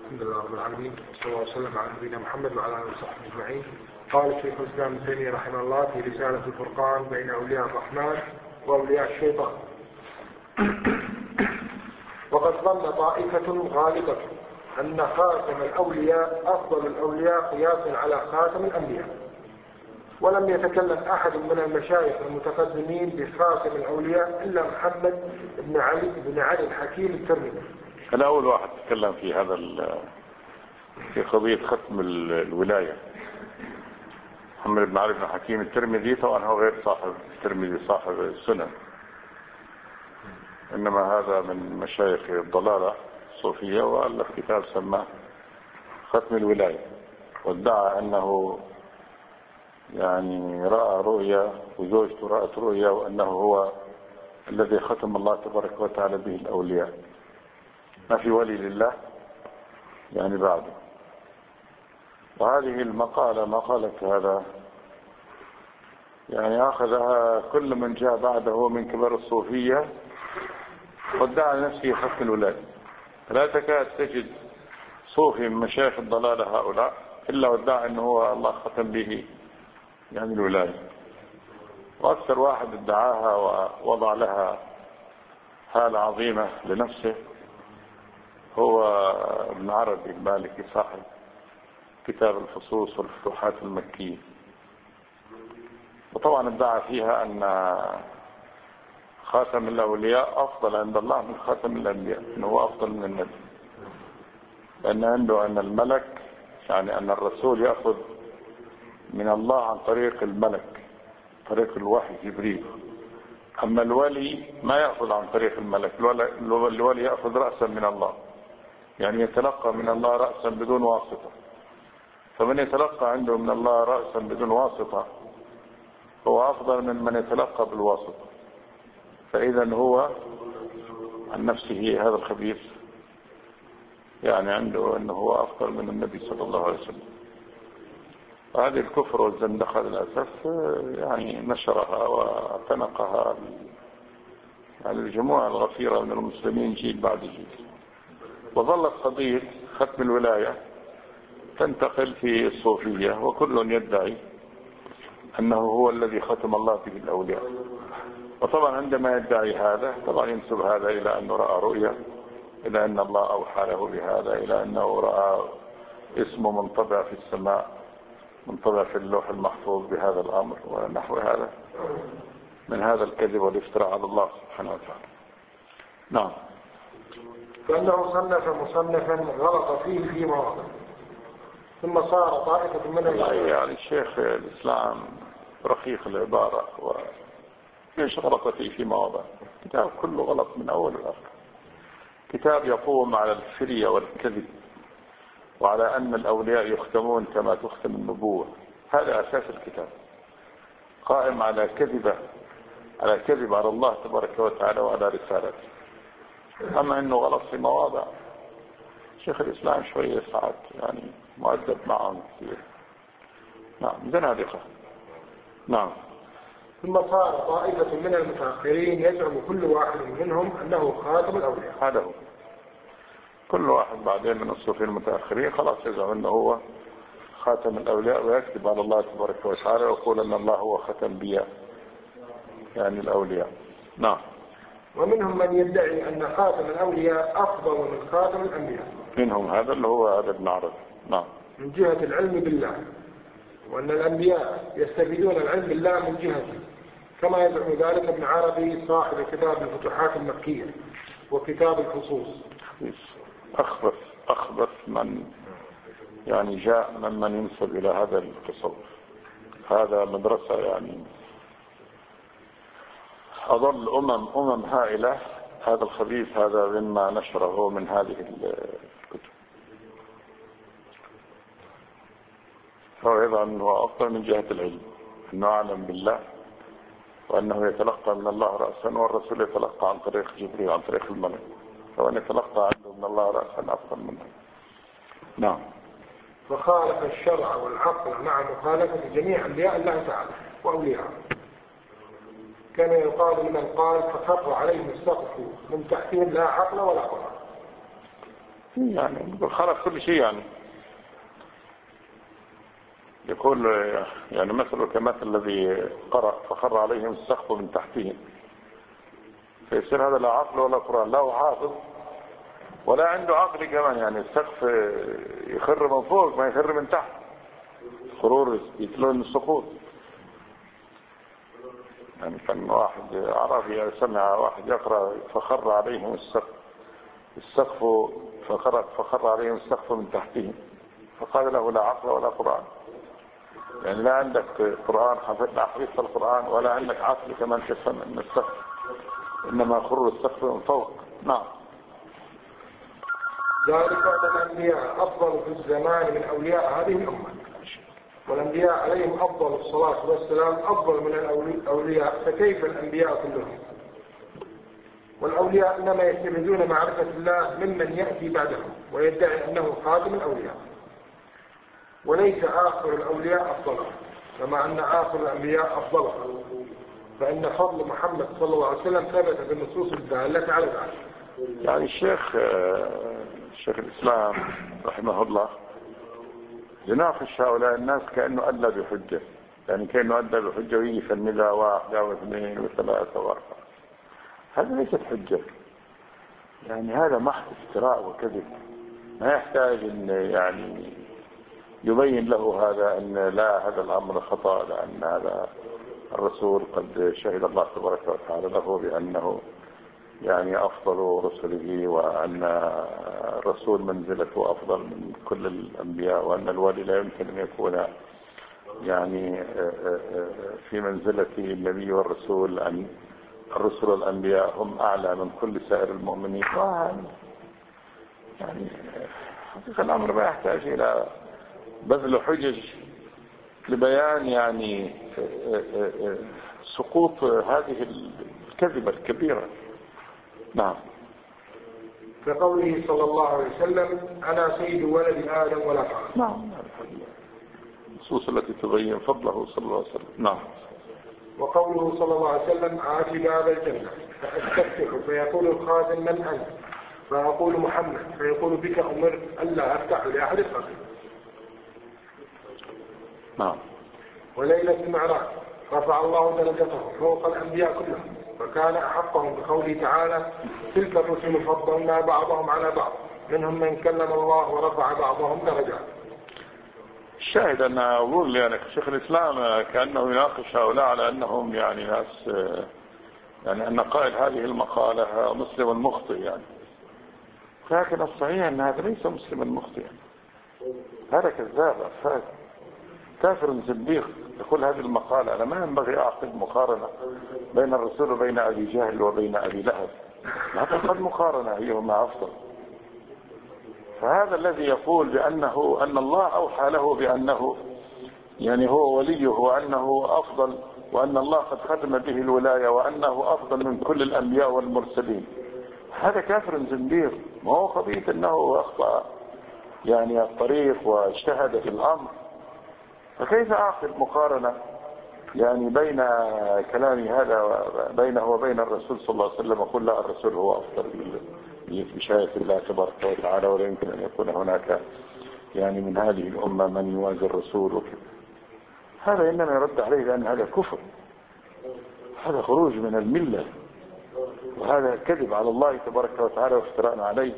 الحمد لله رب العالمين، صلى الله وسلم على نبينا محمد وعلى اله وصحبه اجمعين. قال الشيخ الاسلام ابن تيميه رحمه الله في رساله الفرقان بين اولياء الرحمن واولياء الشيطان: وقد ظن طائفه غالبه ان خاتم الاولياء افضل الاولياء قياسا على خاتم الانبياء، ولم يتكلم احد من المشايخ المتقدمين بخاتم الاولياء الا محمد بن علي الحكيم الترمذي. أنا أول واحد تكلم في هذا في قضية ختم الولاية. محمد بن علي بن حكيم الترمذي طبعا هو غير صاحب الترمذي صاحب السنن، إنما هذا من مشايخ الضلالة الصوفية، وألف كتاب سماه ختم الولاية، وادعى أنه يعني رأى رؤيا وزوجته رأت رؤيا وأنه هو الذي ختم الله تبارك وتعالى به الأولياء، ما في ولي لله يعني بعده. وهذه المقالة مقالة هذا يعني أخذها كل من جاء بعده من كبار الصوفية وادعى نفسه ختم الولاية. لا تكاد تجد صوفي من مشايخ الضلالة هؤلاء إلا وادعى أنه هو الله ختم به يعني الولاية. وأكثر واحد ادعاها ووضع لها حالة عظيمة لنفسه هو ابن عربي المالكي صاحب كتاب الفصوص والفتوحات المكية. وطبعا ادعى فيها أن خاتم الأولياء أفضل عند الله من خاتم الأنبياء، أنه هو أفضل من النبي، لأن عنده أن الملك يعني أن الرسول يأخذ من الله عن طريق الملك، طريق الوحي جبريل. أما الولي ما يأخذ عن طريق الملك، الولي يأخذ رأسا من الله، يعني يتلقى من الله رأسا بدون واسطة. فمن يتلقى عنده من الله رأسا بدون واسطة هو أفضل من من يتلقى بالواسطة. فإذا هو عن نفسه هذا الخبيث يعني عنده أنه هو أفضل من النبي صلى الله عليه وسلم. وهذه الكفر والزندقة للأسف يعني نشرها واعتنقها يعني الجموع الغفيرة من المسلمين جيل بعد جيل. وظلت قضية ختم الولاية تنتقل في الصوفية، وكل يدعي أنه هو الذي ختم الله به الأولياء. وطبعا عندما يدعي هذا طبعا ينسب هذا إلى أنه رأى رؤيا، إلى أن الله أوحى له بهذا، إلى أنه رأى اسمه منطبع في السماء، منطبع في اللوح المحفوظ بهذا الأمر ونحو هذا من هذا الكذب والافتراء على الله سبحانه وتعالى. نعم. فإنه صنف مصنفا غلط فيه في مواضع، ثم صار طائفة من يعني الشيخ الإسلام رقيق العبارة ليش غلط فيه في مواضع؟ كتاب كله غلط من أول لآخر. كتاب يقوم على الفرية والكذب وعلى أن الأولياء يختمون كما تختم النبوة. هذا أساس الكتاب، قائم على كذب على الله تبارك وتعالى وعلى رسالته. أما أنه غلط في مواضع، شيخ الإسلام شوية ساعات يعني مؤدب معهم كثير. نعم زنادقة. نعم. ثم صار طائفة من المتأخرين يزعم كل واحد منهم أنه خاتم الأولياء. هذا هو كل واحد بعدين من الصوفيين المتأخرين خلاص يزعم أنه هو خاتم الأولياء ويكذب على الله تبارك وتعالى ويقول أن الله هو ختم بيا يعني الأولياء. نعم. ومنهم من يدعي أن خاتم الأولياء أفضل من خاتم الأنبياء. منهم هذا اللي هو هذا ابن عربي. نعم. من جهة العلم بالله، وأن الأنبياء يستفيدون العلم بالله من جهته، كما يزعم ذلك ابن عربي صاحب كتاب الفتوحات المكية وكتاب الفصوص. أخبث من يعني جاء ممن ينسب إلى هذا التصوف. هذا مدرسة يعني أضل أمم هائلة. هذا الخبيث هذا مما نشره من هذه الكتب. هو يضع أنه أفضل من جهة العلم، أنه أعلم بالله، وأنه يتلقى من الله رأسا والرسول يتلقى عن طريق جبريل عن طريق الملك، فأن يتلقى عنده من الله رأسا أفضل منه. نعم. فخالف الشرع والعقل مع مخالفة جميع أنبياء الله تعالى وأولياءه. كان يقال لمن قال فخر عليهم السقف من تحتهم لا عقل ولا قرآن. يعني خلق كل شيء يعني. يقول يعني مثل كمثل الذي قرأ فخر عليهم السقف من تحتهم، فيصير هذا لا عقل ولا قرآن، لا هو حافظ ولا عنده عقل كمان. يعني السقف يخر من فوق ما يخر من تحت، خرور يتلون السقوط. يعني كان واحد عربي سمع واحد يقرأ فخر عليهم السقف فخر عليهم السقف من تحتهم، فقال له لا عقل ولا قرآن. يعني لا عندك قرآن حفظت القرآن ولا عندك عقل كمان تفهم من السقف، إنما خر السقف من فوق. نعم. ذلك أن الأنبياء أفضل في الزمان من أولياء هذه الأمة، والأنبياء عليهم أفضل الصلاة والسلام أفضل من الأولياء، فكيف الأنبياء كلهم؟ والأولياء إنما يستمدون معرفة الله ممن يأتي بعدهم ويدعي أنه خاتم الأولياء، وليس آخر الأولياء أفضل، كما أن آخر الأنبياء أفضل، فإن فضل محمد صلى الله عليه وسلم ثبت بالنصوص الدالة على ذلك. يعني الشيخ الإسلام رحمه الله يناقش هؤلاء الناس كأنه أدلى بحجة، يعني كأنه أدلى بحجة ويجي يفندها واحدة واثنين وثلاثة واربعة. هذا ليست حجة، يعني هذا محض افتراء وكذب، ما يحتاج أن يعني يبين له هذا أن لا هذا الأمر خطأ، لأن هذا الرسول قد شهد الله تبارك وتعالى له بأنه يعني أفضل رسله، وأن الرسول منزلته أفضل من كل الأنبياء، وأن الولي لا يمكن أن يكون يعني في منزلة النبي والرسول، أن الرسل والأنبياء هم أعلى من كل سائر المؤمنين. يعني حقيقة الأمر ما يحتاج إلى بذل حجج لبيان يعني سقوط هذه الكذبة الكبيرة. نعم. كقوله صلى الله عليه وسلم أنا سيد ولد آدم ولا فخر. نعم. النصوص التي تبين فضله صلى الله عليه وسلم. نعم. وقوله صلى الله عليه وسلم آتي باب الجنة فأستفتح فيقول الخازن من أنت؟ فأقول محمد، فيقول بك أمرت ألا أفتح لأحد قبل. نعم. وليلة المعراج رفع الله درجته فوق الأنبياء كلهم، وكان أحقهم بقوله تعالى تلك الرسل فضلنا بعضهم على بعض منهم من كلم الله ورفع بعضهم درجات. الشاهد أن أقول يعني شيخ الإسلام كأنه يناقش هؤلاء على أنهم يعني ناس، يعني أن قائل هذه المقالة مسلم مخطئ يعني، لكن الصحيح أن هذا ليس مسلم مخطئ، هذا كذاب أفاد كافر زنديق يقول هذه المقالة. أنا ما ينبغي أعقد مقارنة بين الرسول وبين أبي جهل وبين أبي لهب، لا تقد مقارنة أيهما أفضل. فهذا الذي يقول بأنه أن الله أوحى له بأنه يعني هو وليه وأنه أفضل، وأن الله قد ختم به الولاية وأنه أفضل من كل الأنبياء والمرسلين، هذا كافر زنديق. ما هو قضية أنه أخطأ يعني الطريق واجتهد في الأمر، فكيف أعقد مقارنة يعني بين كلامي هذا بينه وبين الرسول صلى الله عليه وسلم، وقل لا الرسول هو أفضل بشهادة الله تبارك وتعالى، ولا يمكن أن يكون هناك يعني من هذه الأمة من يوازي الرسول وكذا. هذا إنما يرد عليه لأن هذا كفر، هذا خروج من الملة، وهذا كذب على الله تبارك وتعالى وافتراء عليه،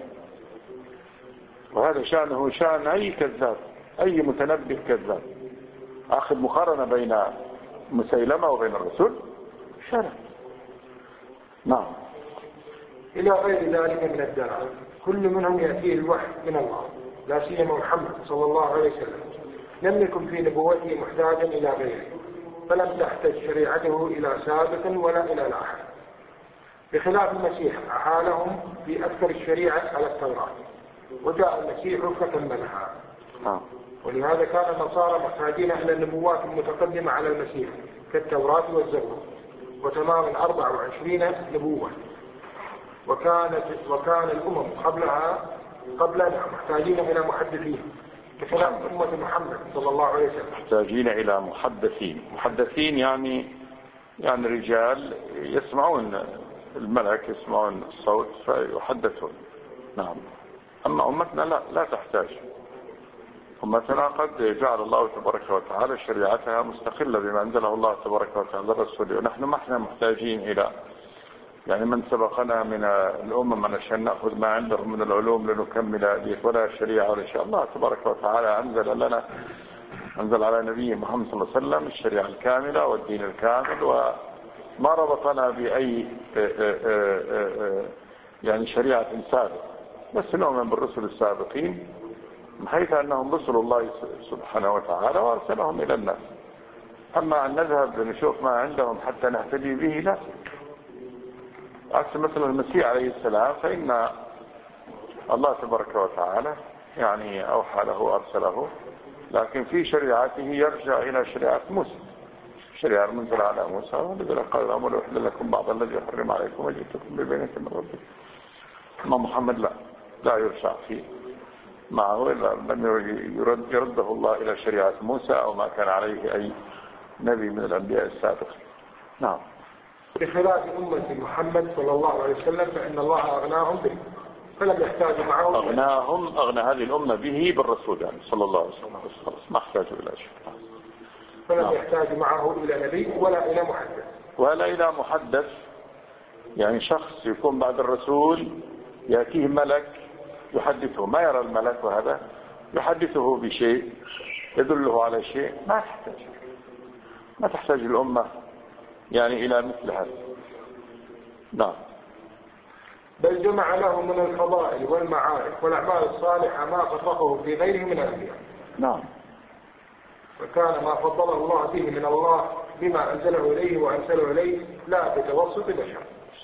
وهذا شأنه شأن أي كذاب، أي متنبه كذاب. أخذ مقارنة بين مسيلمة وبين الرسول شرع. نعم. إلى غير ذلك من الدلائل كل منهم يأتيه الوحي من الله، لا سيما محمد صلى الله عليه وسلم لم يكن في نبوته محتاجا إلى غيره، فلم تحتج شريعته إلى سابق ولا إلى لاحق، بخلاف المسيح أحالهم في أكثر الشريعة على التوراة، وجاء المسيح فكملها. ولهذا كان النصارى محتاجين إلى النبوات المتقدمة على المسيح كالتوراة والزبور، وتمام 24 نبوة، وكان الأمم قبلنا محتاجين إلى محدثين بخلاف أمة محمد صلى الله عليه وسلم. محتاجين إلى محدثين يعني رجال يسمعون الملك، يسمعون الصوت فيحدثون. نعم. أما أمتنا لا تحتاج. أمتنا قد جعل الله تبارك وتعالى شريعتها مستقلة بما أنزله الله تبارك وتعالى الرسول، ونحن ما احنا محتاجين إلى يعني من سبقنا من الأمم علشان نأخذ ما عندهم من العلوم لنكمل ذلك، ولا الشريعة ولا شاء الله تبارك وتعالى أنزل على نبيه محمد صلى الله عليه وسلم الشريعة الكاملة والدين الكامل، وما ربطنا بأي يعني شريعة سابقة، بس نؤمن بالرسل السابقين حيث أنهم رسل الله سبحانه وتعالى وأرسلهم إلى الناس. أما أن نذهب نشوف ما عندهم حتى نهتدي به لا. عكس مثل المسيح عليه السلام فإن الله تبارك وتعالى يعني أوحى له وأرسله، لكن في شريعته يرجع إلى شريعة موسى، الشريعة المنزلة على موسى، والذي قال الأمر يحل لكم بعض الذي يحرم عليكم وجئتكم ببينة من ربكم. أما محمد لا يرجع فيه معه إلا لم يرده الله إلى شريعة موسى أو ما كان عليه أي نبي من الأنبياء السابقين. نعم. بخلاف أمة محمد صلى الله عليه وسلم فإن الله أغناهم به فلم يحتاج معه. أغنى هذه الأمة به بالرسول يعني صلى الله عليه وسلم، خلاص ما احتاجوا إلى شيء. فلم يحتاج معه إلى نبي ولا إلى محدث. ولا إلى محدث، يعني شخص يكون بعد الرسول يأتيه ملك يحدثه، ما يرى الملك وهذا يحدثه بشيء يدله على شيء، ما تحتاج الأمة يعني إلى مثل هذا. نعم. بل جمع له من الفضائل والمعارف والأعمال الصالحة ما فرقه في غيره من الأنبياء. نعم. وكان ما فضله الله به من الله بما أنزله إليه وأرسله إليه لا بتوسط بشر.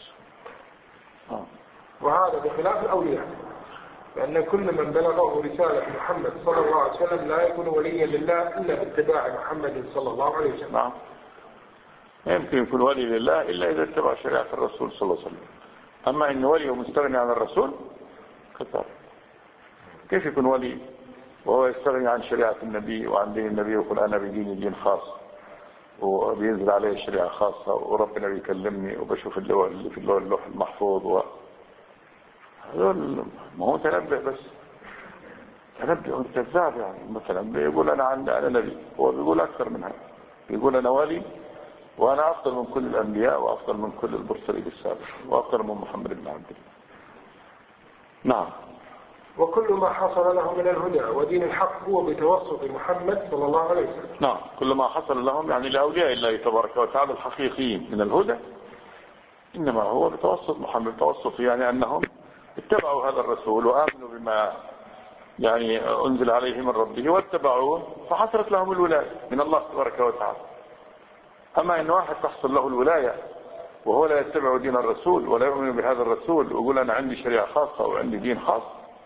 وهذا بخلاف الأولياء، لأن كل من بلغه رسالة محمد صلى الله عليه وسلم لا يكون وليا لله إلا باتباع محمد صلى الله عليه وسلم. نعم. يمكن يكون ولي لله إلا إذا اتبع شريعة الرسول صلى الله عليه وسلم. أما إن ولي مستغني عن الرسول كثر. كيف يكون ولي وهو يستغني عن شريعة النبي وعن دين النبي ويقول أنا بديني دين خاص وبينزل عليه شريعة خاصة وربنا بيكلمني وبشوف اللي في اللوح المحفوظ هذول ما هو تنبه بس، تنبه كذاب يعني. مثلا بيقول أنا نبي، هو بيقول أكثر من هذا، بيقول أنا ولي وأنا أفضل من كل الأنبياء وأفضل من كل المرسلين السابق وأفضل من محمد بن عبد الله. نعم. وكل ما حصل له من الهدى ودين الحق هو بتوسط محمد صلى الله عليه وسلم. نعم. كل ما حصل لهم يعني لأولياء الله تبارك وتعالى الحقيقيين من الهدى إنما هو بتوسط محمد. توسط يعني أنهم اتبعوا هذا الرسول وآمنوا بما يعني أنزل عليه من ربه واتبعوه فحصلت لهم الولاية من الله تبارك وتعالى. أما إن واحد تحصل له الولاية وهو لا يتبع دين الرسول ولا يؤمن بهذا الرسول ويقول أنا عندي شريعة خاصة وعندي دين خاص.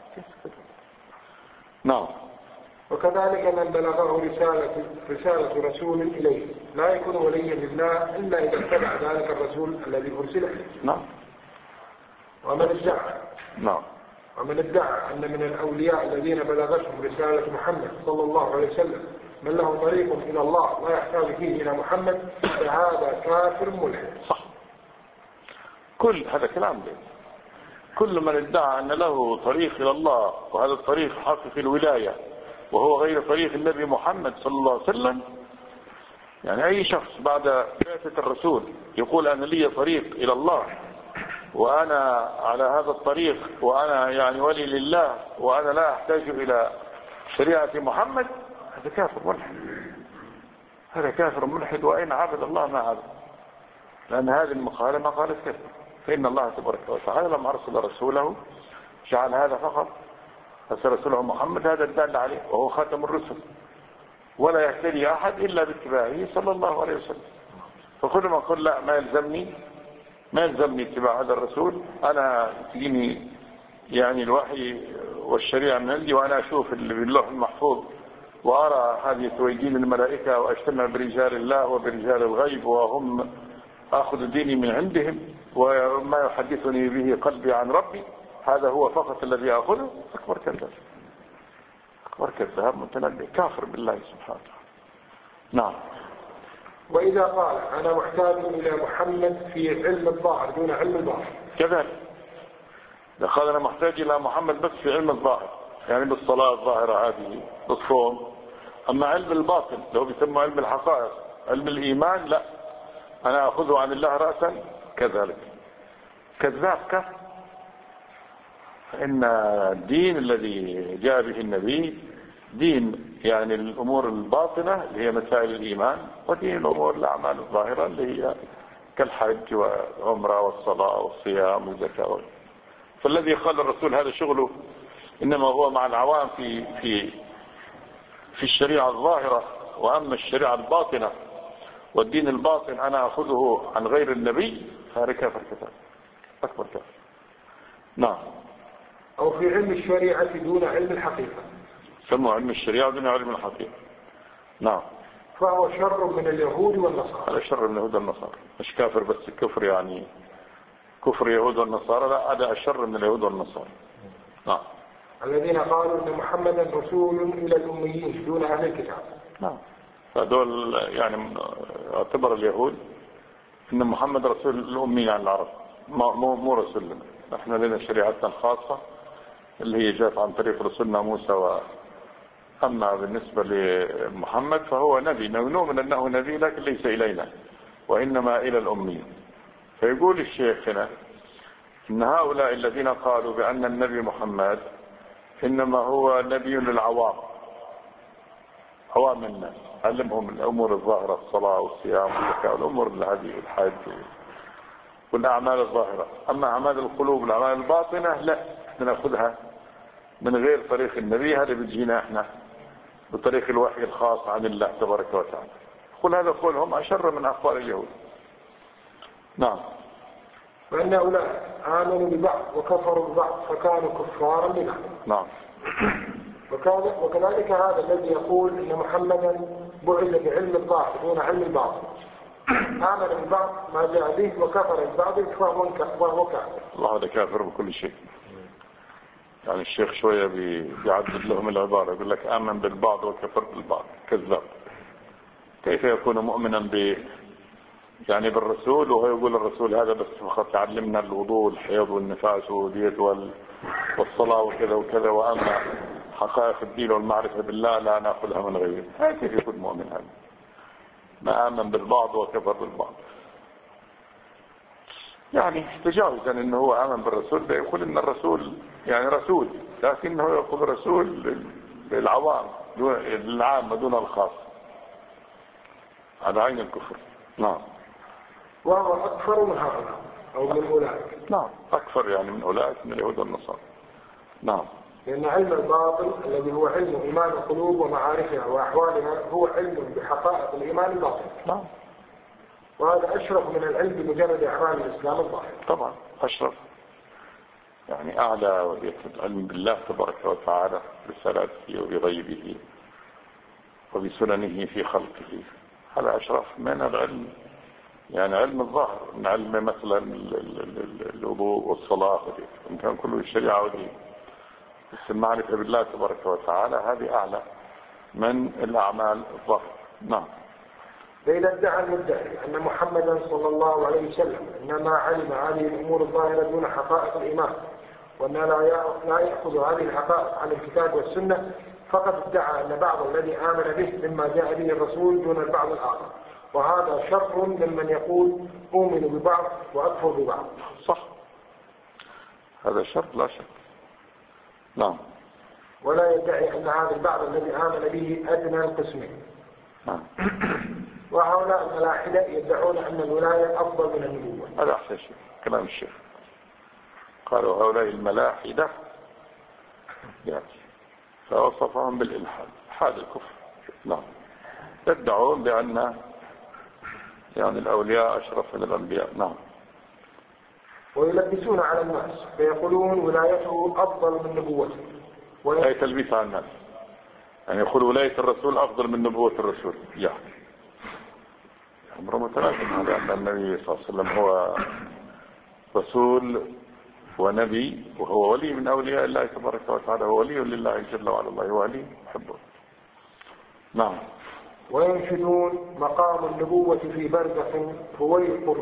نعم. وكذلك من بلغه رسالة رسول إليه لا يكون وليا لله إلا إذا اتبع ذلك الرسول الذي أرسل إليه. نعم. ومن ادعى أن من الأولياء الذين بلغتهم رسالة محمد صلى الله عليه وسلم من له طريق إلى الله لا يحتاج فيه إلى محمد فهذا كافر ملحد. صح. كل هذا كلام ده. كل من ادعى أن له طريق إلى الله وهذا الطريق حقق الولاية وهو غير طريق النبي محمد صلى الله عليه وسلم، يعني أي شخص بعد بعثة الرسول يقول أنا لي طريق إلى الله وأنا على هذا الطريق وأنا يعني ولي لله وأنا لا أحتاج إلى شريعة محمد، هذا كافر ملحد. هذا كافر ملحد وإن عبد الله ما عبد، لأن هذه المقالة مقالة كفر. فإن الله تبارك وتعالى لما أرسل رسوله جعل هذا فقط، أرسل رسوله محمد هذا الدال عليه وهو خاتم الرسل ولا يهتدي أحد إلا باتباعه صلى الله عليه وسلم. فكل ما قل لا ما يلزمني اتباع هذا الرسول، أنا تجيني يعني الوحي والشريعة من عندي وأنا أشوف اللي باللوح المحفوظ وأرى هذه توجين الملائكة وأجتمع برجال الله وبرجال الغيب وهم أخذ ديني من عندهم وما يحدثني به قلبي عن ربي، هذا هو فقط الذي أخذه. أكبر كذاب، أكبر كذاب متنبئ كافر بالله سبحانه وتعالى. نعم. وإذا قال أنا محتاج إلى محمد في علم الظاهر دون علم الباطن كذلك قال أنا محتاج إلى محمد بس في علم الظاهر، يعني بالصلاة الظاهرة هذه، بالصوم. أما علم الباطن لو بيسمى علم الحقائق، علم الإيمان، لا، أنا أخذه عن الله رأسا كذلك. كذاب كفر. فإن الدين الذي جاء به النبي دين يعني الأمور الباطنة اللي هي مسائل الإيمان، ودين الأمور الأعمال الظاهرة اللي هي كالحج والعمرة والصلاة والصيام والزكاة. فالذي قال الرسول هذا شغله إنما هو مع العوام في الشريعة الظاهرة، وأما الشريعة الباطنة والدين الباطن أنا أخذه عن غير النبي، هذا كافر كتاب أكبر كافر. نعم. أو في علم الشريعة دون علم الحقيقة، سموا علم الشريعة دون علم الحقيقة. نعم. فهو شر من اليهود والنصارى. هذا شر من اليهود والنصارى، مش كافر بس الكفر يعني كفر يهود والنصارى، لا، هذا أشر من اليهود والنصارى. نعم. الذين قالوا ان محمدا رسول الى الاميين دون اهل الكتاب. نعم. فدول يعني اعتبر اليهود ان محمد رسول الامي عن العرب، مو رسول لنا. نحن لنا شريعتنا الخاصة اللي هي جاءت عن طريق رسولنا موسى. أما بالنسبة لمحمد فهو نبي، نؤمن أنه نبي لكن ليس إلينا وإنما إلى الأمي. فيقول الشيخ هنا إن هؤلاء الذين قالوا بأن النبي محمد إنما هو نبي للعوام، عوام الناس، علمهم الأمور الظاهرة، الصلاة والصيام والزكاة والأمور هذه، الحج والأعمال الظاهرة. أما أعمال القلوب والأعمال الباطنة لا، نأخذها من غير طريق النبي، هذا بيجينا احنا بطريق الوحي الخاص عن الله تبارك وتعالى. قل هذا قولهم أشر من أقوال اليهود. نعم. وأن هؤلاء آمنوا ببعض وكفروا ببعض فكانوا كفارا ببعض. نعم. وكذلك هذا الذي يقول إن محمدا بعث بعلم الظاهر دون علم الباطن، آمن ببعض ما جاء به وكفر ببعض فهو كافر. الله هذا كافر بكل شيء. يعني الشيخ شوية بيعدد لهم العبارة، يقول لك آمن بالبعض وكفر بالبعض، كذاب. كيف يكون مؤمنا يعني بالرسول وهو يقول الرسول هذا بس فقط يعلمنا الوضوء والحيض والنفاس والديت والصلاة وكذا وكذا، وأما حقائق الدين والمعرفة بالله لا نأخذها من غيره. كيف يكون مؤمن هذا؟ ما آمن بالبعض وكفر بالبعض. يعني تجاوزا انه هو آمن بالرسول، يقول ان الرسول يعني رسول، لكنه يقول رسول للعوام، للعامة دون الخاص. هذا عين الكفر. نعم. وهو أكثر من هؤلاء أو من أولئك. نعم، أكثر يعني من أولئك من اليهود والنصارى. نعم. لأن علم الباطن الذي هو علم إيمان القلوب ومعارفها وأحوالها هو علم بحقائق الإيمان الباطن. نعم. وهذا أشرف من العلم بمجرد أعمال الإسلام الظاهر. طبعا أشرف، يعني أعلى العلم بالله تبارك وتعالى برسالته وبغيبه وبسننه في خلقه، هذا أشرف من العلم، يعني علم الظاهر، من علم مثلا الوضوء والصلاة، إن كان كله الشريعة ودين. بس المعرفة بالله تبارك وتعالى هذه أعلى من الأعمال الظاهرة. نعم. فإذا ادعى المدعي أن محمدا صلى الله عليه وسلم إنما علم هذه الأمور الظاهرة دون حقائق الإيمان، وأن لا يأخذ هذه الحقائق عن الكتاب والسنة، فقد ادعى أن بعض الذي آمن به مما جاء به الرسول دون البعض الآخر، وهذا شر ممن يقول أؤمن ببعض وأكفر ببعض. صح، هذا شر لا شك. نعم. ولا يدعي أن هذا البعض الذي آمن به أدنى القسمين. نعم. وهؤلاء الملاحدة يدعون أن الولاية أفضل من النبوة. هذا أحسن شيء كلام الشيخ. قالوا هؤلاء الملاحدة يعني فوصفهم بالإلحاد، حاد الكفر. نعم. يدعون بأن يعني الأولياء أشرف من الأنبياء. نعم. ويلبسون على الناس فيقولون ولايته أفضل من نبوته. أي تلبيس على الناس، يعني يقول ولاية الرسول أفضل من نبوة الرسول. يعني أمر متلازم هذا، أن النبي صلى الله عليه وسلم هو رسول ونبي وهو ولي من أولياء الله تبارك وتعالى، هو ولي لله جل وعلا، الله ولي يحبه. نعم. وينشدون مقام النبوة في برزخ فويق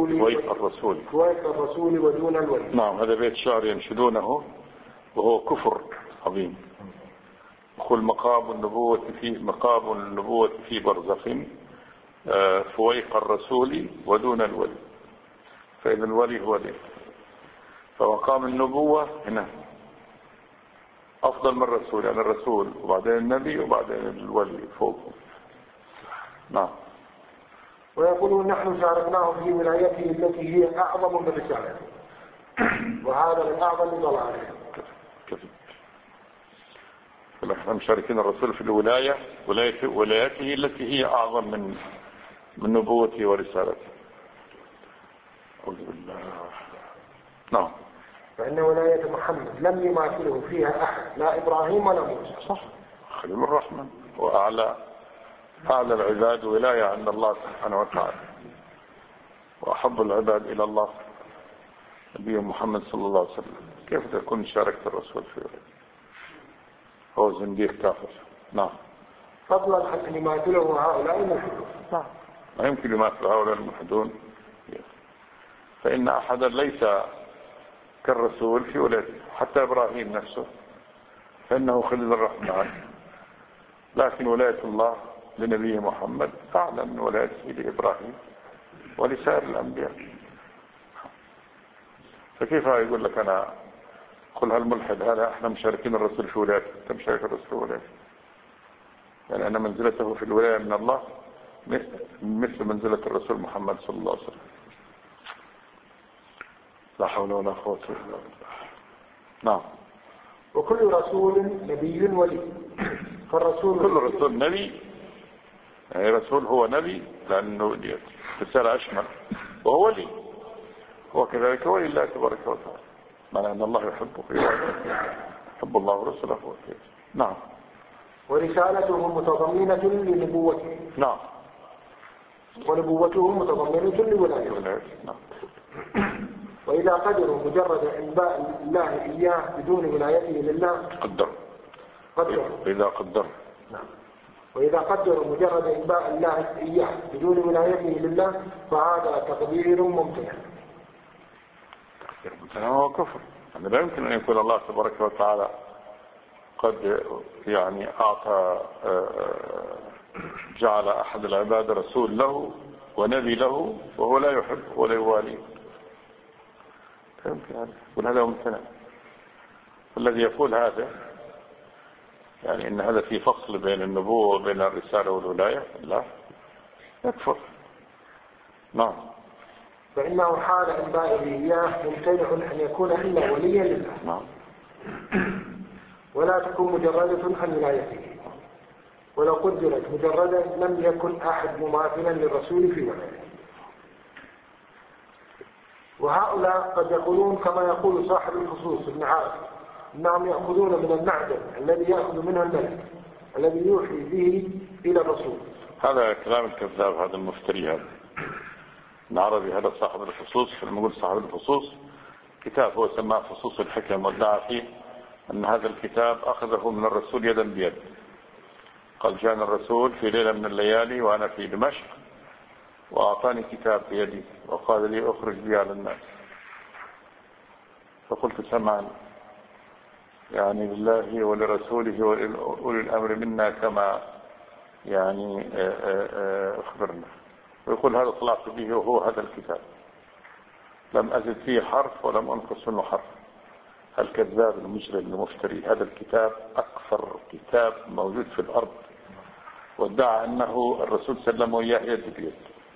الرسول ودون الولي. نعم، هذا بيت شعر ينشدونه وهو كفر عظيم. يقول مقام النبوة في برزخ فويق الرسول ودون الولي، فإذا الولي هو ذلك. فمقام النبوة هنا أفضل من الرسول، يعني الرسول وبعدين النبي وبعدين الولي فوقه. نعم. ويقولون نحن شاركناه في ولايته التي هي أعظم من رسالته، وهذا من أعظم ضلاله. كذب. نحن مشاركين الرسول في ولايته التي هي أعظم من نبوته ورسالته. أعوذ بالله. نعم. فإن ولاية محمد لم يماثله فيها أحد، لا إبراهيم ولا موسى. صح. خليل الرحمن وأعلى العباد ولاية عند الله سبحانه وتعالى، وأحب العباد إلى الله نبي محمد صلى الله عليه وسلم. كيف تكون شاركت الرسول في ولايته؟ هو زنديق كافر. نعم. فضلا عن أن يماثله هؤلاء الملحدون. نعم، ما يمكن يماثل هؤلاء الملحدون، فإن أحدا ليس كالرسول في ولايته. حتى إبراهيم نفسه فإنه خليل الرحمن، لكن ولاية الله لنبي محمد أعلى من ولايته لإبراهيم ولسائر الأنبياء. فكيف يقول لك أنا قل هالملحد هذا احنا مشاركين الرسول في ولايته، انت مشارك الرسول في ولايته، يعني أن منزلته في الولاية من الله مثل منزلة الرسول محمد صلى الله عليه وسلم. لا حول ولا قوة إلا بالله. نعم. وكل رسول نبي ولي، فالرسول كل رسول نبي، يعني رسول هو نبي لأنه رسالة أشمل، وهو ولي، هو كذلك ولي الله تبارك وتعالى، معنى أن الله يحبه يحب الله ورسوله. نعم. ورسالته متضمنة لنبوته. نعم. ونبوته متضمنة لولايته. نعم. وإذا قدروا مجرد إنباء الله إياه بدون ولايته لله قدر. نعم. وإذا قدروا مجرد إنباء الله إياه بدون ولايته لله فهذا تقدير ممتنع. هو كفر. يعني لا يمكن أن يكون الله تبارك وتعالى قد يعني أعطى جعل أحد العباد رسول له ونبي له وهو لا يحب ولا يوالي. يمكن هذا، وهذا ممتنع. الذي يقول هذا يعني إن هذا في فصل بين النبوة وبين الرسالة والولاية، لا، يكفر. نعم. فإنه حال إنبائه إياه ممتنع أن يكون إلا وليا لله. نعم. ولا تكون مجردة عن ولايته، ولو قدرت مجردة لم يكن أحد مماثلا للرسول في ولايته. وهؤلاء قد يقولون كما يقول صاحب الخصوص ابن عارف، إنهم يأخذون من المعدن الذي يأخذ منه الملك الذي يوحي به إلى الرسول. هذا كلام الكذاب، هذا المفتري. هذا العربي، هذا صاحب الخصوص. لما نقول صاحب الخصوص كتاب هو سماه فصوص الحكم، وادعى فيه أن هذا الكتاب أخذه من الرسول يدا بيد. قال جاءنا الرسول في ليلة من الليالي وأنا في دمشق وأعطاني كتاب بيدي وقال لي أخرج بي على الناس. فقلت سمعا، يعني لله ولرسوله وأولي الأمر منا كما يعني أخبرنا. ويقول هذا طلعت به وهو هذا الكتاب، لم أزد فيه حرف ولم أنقص منه حرف. الكذاب المجرم المفتري. هذا الكتاب أكثر كتاب موجود في الأرض، وادعى أنه الرسول سلم وإياه يد بيد.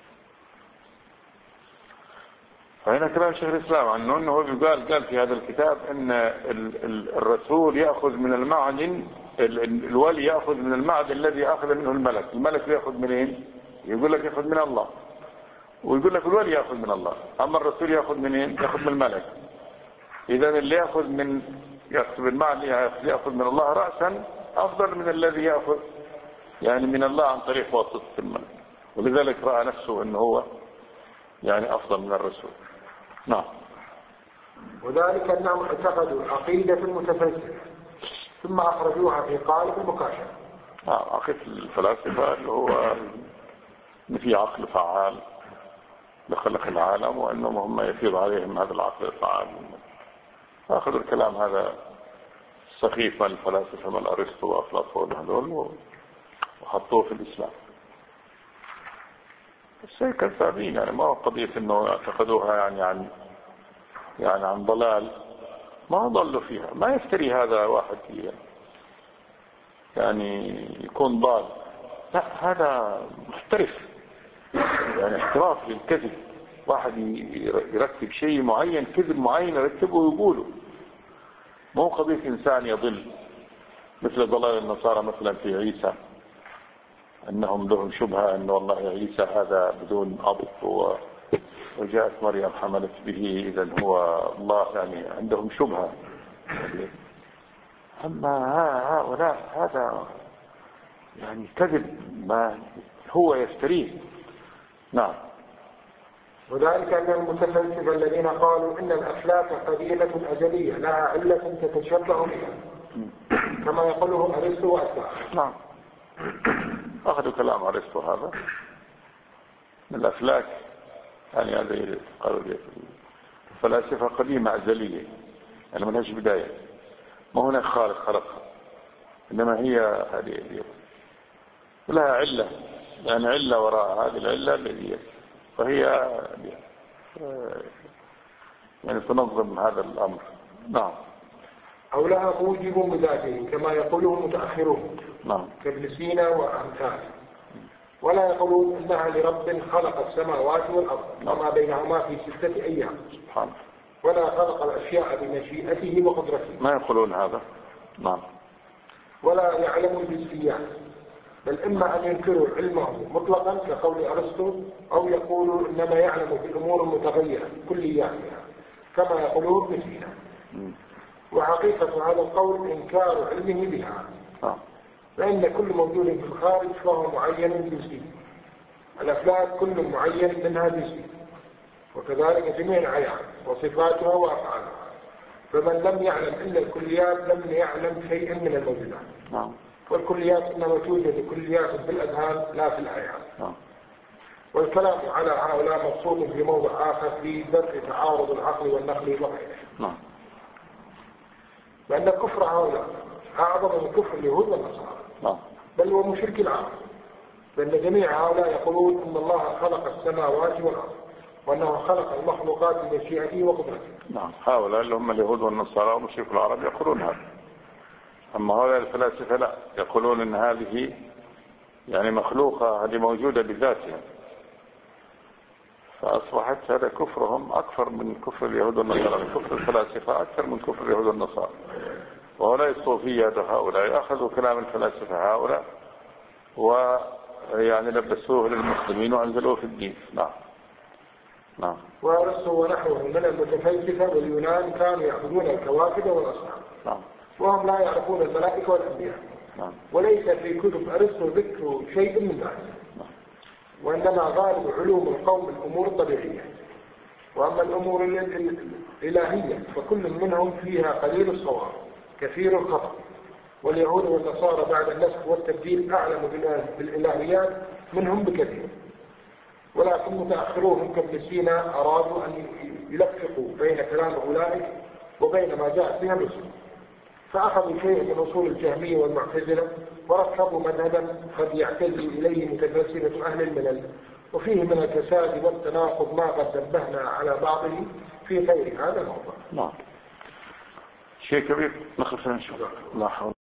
فهنا كلام شيخ الإسلام عنه أنه قال في هذا الكتاب أن الرسول يأخذ من المعدن، الولي يأخذ من المعدن الذي أخذ منه الملك. الملك يأخذ منين؟ يقول لك يأخذ من الله، ويقول لك الولي يأخذ من الله. أما الرسول يأخذ منين؟ يأخذ من الملك. إذا اللي يأخذ بالمعنى يأخذ من الله رأسا أفضل من الذي يأخذ يعني من الله عن طريق واسطة الملك، ولذلك رأى نفسه أنه هو يعني أفضل من الرسول. نعم. وذلك أنهم اعتقدوا عقيدة متفلسفة ثم أخرجوها في قالب المكاشفة. عقيدة الفلاسفة اللي هو إن في عقل فعال لخلق العالم، وأنهم هم يفيض عليهم هذا العقل الفعال. فأخذوا الكلام هذا سخيف من الفلاسفة من أرسطو وأفلاطون هذول وحطوه في الإسلام. الشيء كذابين، يعني ما هو قضية إنه اعتقدوها يعني عن ضلال، ما ضلوا فيها. ما يفتري هذا واحد يعني يكون ضال، لا هذا محترف، يعني احتراف للكذب. واحد يرتب شيء معين، كذب معين يرتبه ويقوله. مو قضية إنسان يضل مثل ضلال النصارى مثلا في عيسى، أنهم لهم شبهة أن والله عيسى هذا بدون أب وجاءت مريم حملت به، إذن هو الله، يعني عندهم شبهة. أما هؤلاء هذا يعني كذب ما هو يفتريه. نعم. وذلك أن المتفلسفة الذين قالوا إن الأفلاك قديمة أزلية لها علة تتشبه بها، كما يقوله أرسطو وأتباعه. نعم، أخذوا كلام أرسطو هذا من الأفلاك، يعني هذه الفلاسفة قديمة أزلية، يعني ما لهاش بداية، ما هناك خالق خلقها، إنما هي هذه لها علة، يعني علة وراء هذه العلة التي فهي يعني تنظم هذا الأمر. نعم. أو لها موجب بذاته كما يقوله المتأخرون، نعم، كابن سينا وأمثاله. ولا يقولون إنها لرب خلق السماوات والأرض وما بينهما في 6 أيام سبحانه، ولا خلق الأشياء بمشيئته وقدرته. ما يقولون هذا. نعم. ولا يعلم الجزئيات، بل إما أن ينكروا علمه مطلقا كقول أرسطو، أو يقولوا إنما يعلم في الأمور المتغيرة كلياتها كما يقولون ابن سينا. وحقيقة هذا القول إنكار علمه بها، فإن كل موجود في الخارج فهو معين جزئي. الأفلاك كل معين منها جزئي، وكذلك جميع العيان وصفاتها وأفعالها. فمن لم يعلم إلا الكليات لم يعلم شيئا من الموجودات. والكليات إنما توجد كليات في الأذهان لا في الأعيان. والكلام على هؤلاء مقصود في موضع آخر في درء تعارض العقل والنقل وغيره. لأن كفر هؤلاء أعظم من كفر اليهود والنصارى، بل هو مشرك العالم. لأن جميع هؤلاء يقولون إن الله خلق السماوات والأرض وأنه خلق المخلوقات بمشيئته وقدرته. نعم، هؤلاء اللي هم اليهود والنصارى ومشرك العرب يقولون هذا. أما هؤلاء الفلاسفة لا، يقولون إن هذه يعني مخلوقة، هذه موجودة بذاتها. فأصبحت هذا كفرهم أكثر من كفر اليهود والنصارى، كفر الفلاسفة أكثر من كفر اليهود والنصارى. وهؤلاء الصوفية هؤلاء أخذوا كلام الفلاسفة هؤلاء ويعني لبسوه للمسلمين وأنزلوه في الدين. نعم. نعم. وأرسطو ونحوه من المتفلسفة واليونان كانوا يعبدون الكواكب والأصنام. نعم. وهم لا يعرفون الملائكة والأنبياء. نعم. وليس في كتب أرسطو ذكر شيء من ذلك. وإنما غالب علوم القوم الأمور الطبيعية. وأما الأمور الإلهية فكل منهم فيها قليل الصواب كثير الخطأ. واليهود والنصارى بعد النسخ والتبديل أعلم بالإلهيات منهم بكثير. ولكن متأخرون كابن سينا أرادوا أن يلفقوا بين كلام أولئك وبين ما جاء فيها الرسل، فأخذوا شيئا من أصول الجهمية والمعتزلة وركبوا مذهبا قد يعتزي إليه متفلسفة أهل الملل، وفيه من الفساد والتناقض ما قد نبهنا على بعضه في غير هذا الموضوع. نعم. شيء كبير نخلص إن شاء الله.